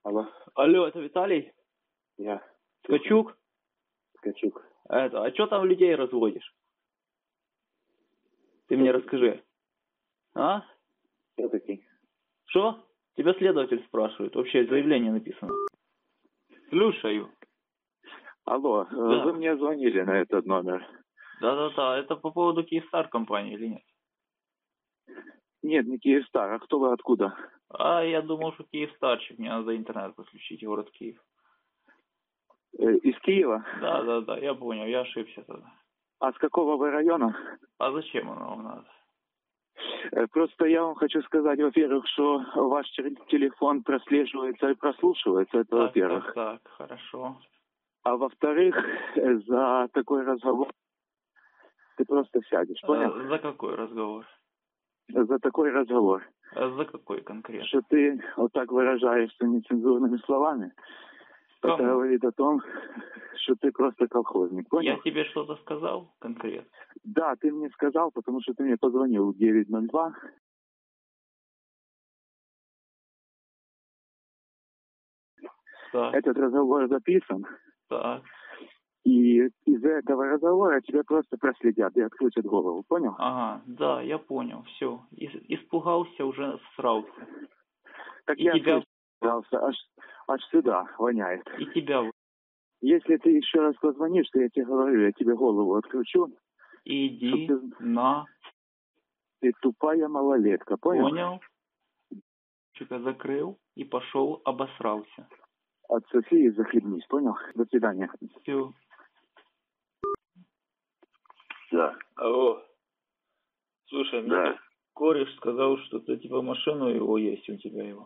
Алло, Алло, это Виталий? я Ткачук? Ткачук. А что там людей разводишь? Ты мне расскажи. А? Кто такие? Что? Тебя следователь спрашивает. Вообще заявление написано. Слушаю. Алло, Да. вы мне звонили на этот номер? Да-да-да, это по поводу Киевстар компании или нет? Нет, не Киевстар. А кто вы, откуда? А я думал, что Киевстарчик. Мне надо интернет подключить, город Киев. Из Киева? Да-да-да, я понял, я ошибся тогда. А с какого вы района? А зачем оно вам надо? Просто я вам хочу сказать, во-первых, что ваш телефон прослеживается и прослушивается, это Так, во-первых. так, хорошо. А во-вторых, за такой разговор ты просто сядешь, понял? За какой разговор? За такой разговор. За какой конкретно? Что ты вот так выражаешься нецензурными словами, это Кому? говорит о том, что ты просто колхозник, понял? Я тебе что-то сказал конкретно? Да, ты мне сказал, потому что ты мне позвонил в 9:02. Так, Этот разговор записан, так. и из-за этого разговора тебя просто проследят и отключат голову, понял? Ага, да, я понял, все. Испугался, уже срался. Так И я тебя, слышался, аж сюда воняет. и тебя, Если ты еще раз позвонишь, то я тебе говорю, я тебе голову отключу. иди Чтоб на, ты тупая малолетка, понял? понял, чика закрыл и пошел обосрался. От Софии захлебнись, понял? До свидания. Все. Да. Алло. Слушай, мне Да. тут кореш сказал, что ты типа машину его есть у тебя его.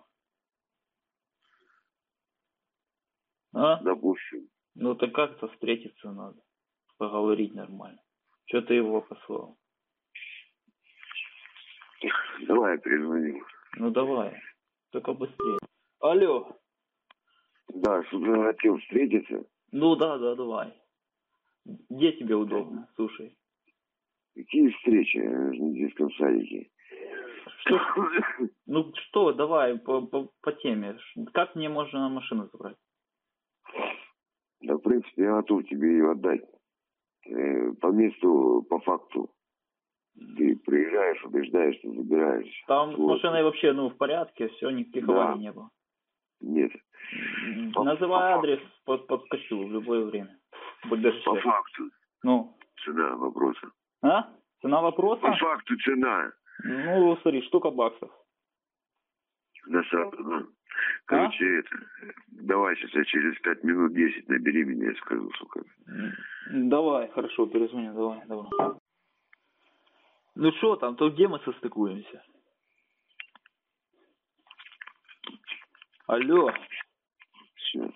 А? Допустим. Ну так как-то встретиться надо. Поговорить нормально. Че ты его послал? Давай я перезвоню. Ну давай. Только быстрее. Алло. Да, что ты хотел встретиться? Ну да, давай. Где тебе удобно? Слушай. Какие встречи в детском садике? Что? Ну что, давай по теме. Как мне можно машину забрать? Да, в принципе, я готов тебе ее отдать. По месту, по факту. Ты приезжаешь, убеждаешься, забираешь. Там с Вот. машиной вообще, в порядке, все, никаких Да. аварий не было. Нет. Называй адрес, подкачу в любое время. Будь даже По счастлив. факту. Ну. Цена вопроса. А? Цена вопроса? По факту цена. Ну, смотри, штука баксов. На самом, ну. Короче, давай сейчас я через 5 минут 10 набери меня, я скажу, сколько. Давай, хорошо, перезвони, давай. Ну что там, то где мы состыкуемся? Алло. Сейчас.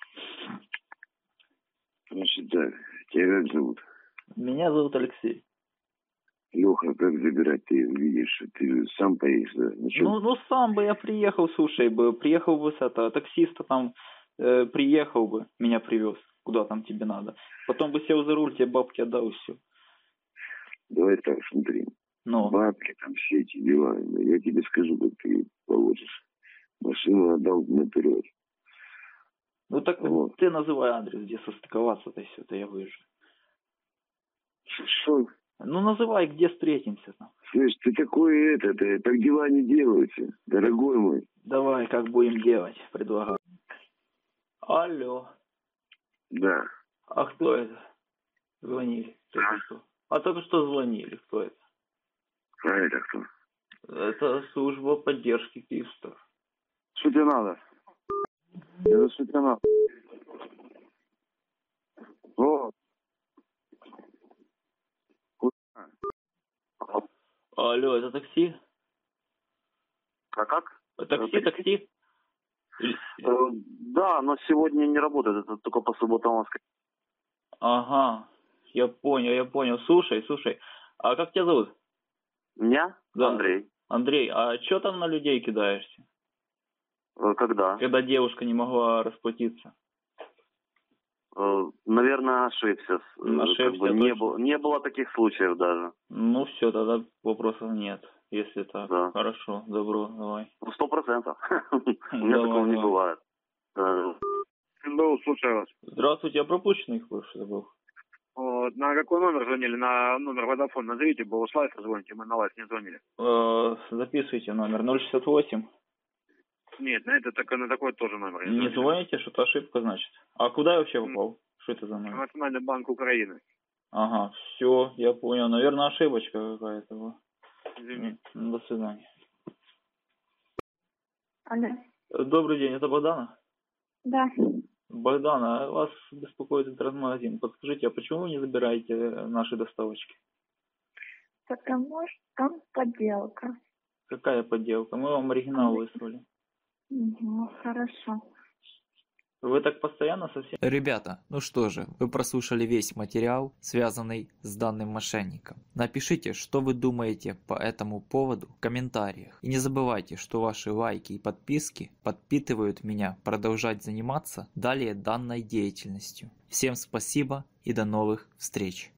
Значит, так, тебя как зовут? Меня зовут Алексей. Леха, как забирать? Ты видишь, ты сам поедешь, да? Ну сам бы я приехал, слушай, приехал бы с этого таксиста там, приехал бы, меня привез, куда там тебе надо. Потом бы сел за руль, тебе бабки отдал и все. Давай так, смотри. Ну. Бабки, там все эти дела. Я тебе скажу, как ты получишь. Машину отдал наперед. Ну так вот. Ты называй адрес, где состыковаться-то все, то я выезжу. Что? Ну называй, где встретимся там. Слышь, ты такой так дела не делаются, дорогой мой. Давай, как будем делать, предлагаю. Алло. Да. А кто это? Звонили. Только что звонили, кто это? А это кто? Это служба поддержки Киевстар. Что тебе надо? Это что тебе надо? Вот. Алло, это такси? А как? Такси? Да, но сегодня не работает, это только по субботам и воскресеньям. Ага, я понял. Слушай, а как тебя зовут? Меня? Да. Андрей. Андрей, а что там на людей кидаешься? Когда? Когда девушка не могла расплатиться. Наверное, ошибся. Ошибся, не было таких случаев даже. Ну все, тогда вопросов нет, если так. Да. Хорошо, добро, давай. 100%. У меня такого не бывает. НБУ, слушаю вас. Здравствуйте, я пропущенный бывший забыл. Вот, на какой номер звонили? На номер Vodafone назовите, бо вы с лайфа звоните, мы на лайф не звонили. Записывайте номер 068. Нет, на это только на такой тоже номер. Не звоните, что-то ошибка, значит. А куда я вообще попал? Что это за номер? Национальный банк Украины. Ага, все, я понял. Наверное, ошибочка какая-то была. Извините. До свидания. Алло. Добрый день, это Богдана? Да. Богдана, вас беспокоит интернет-магазин. Подскажите, а почему вы не забираете наши доставочки? Потому что там подделка. Какая подделка? Мы вам оригинал выслали. Угу, хорошо. Вы так постоянно совсем... Ребята, ну что же, вы прослушали весь материал, связанный с данным мошенником. Напишите, что вы думаете по этому поводу в комментариях. И не забывайте, что ваши лайки и подписки подпитывают меня продолжать заниматься далее данной деятельностью. Всем спасибо и до новых встреч.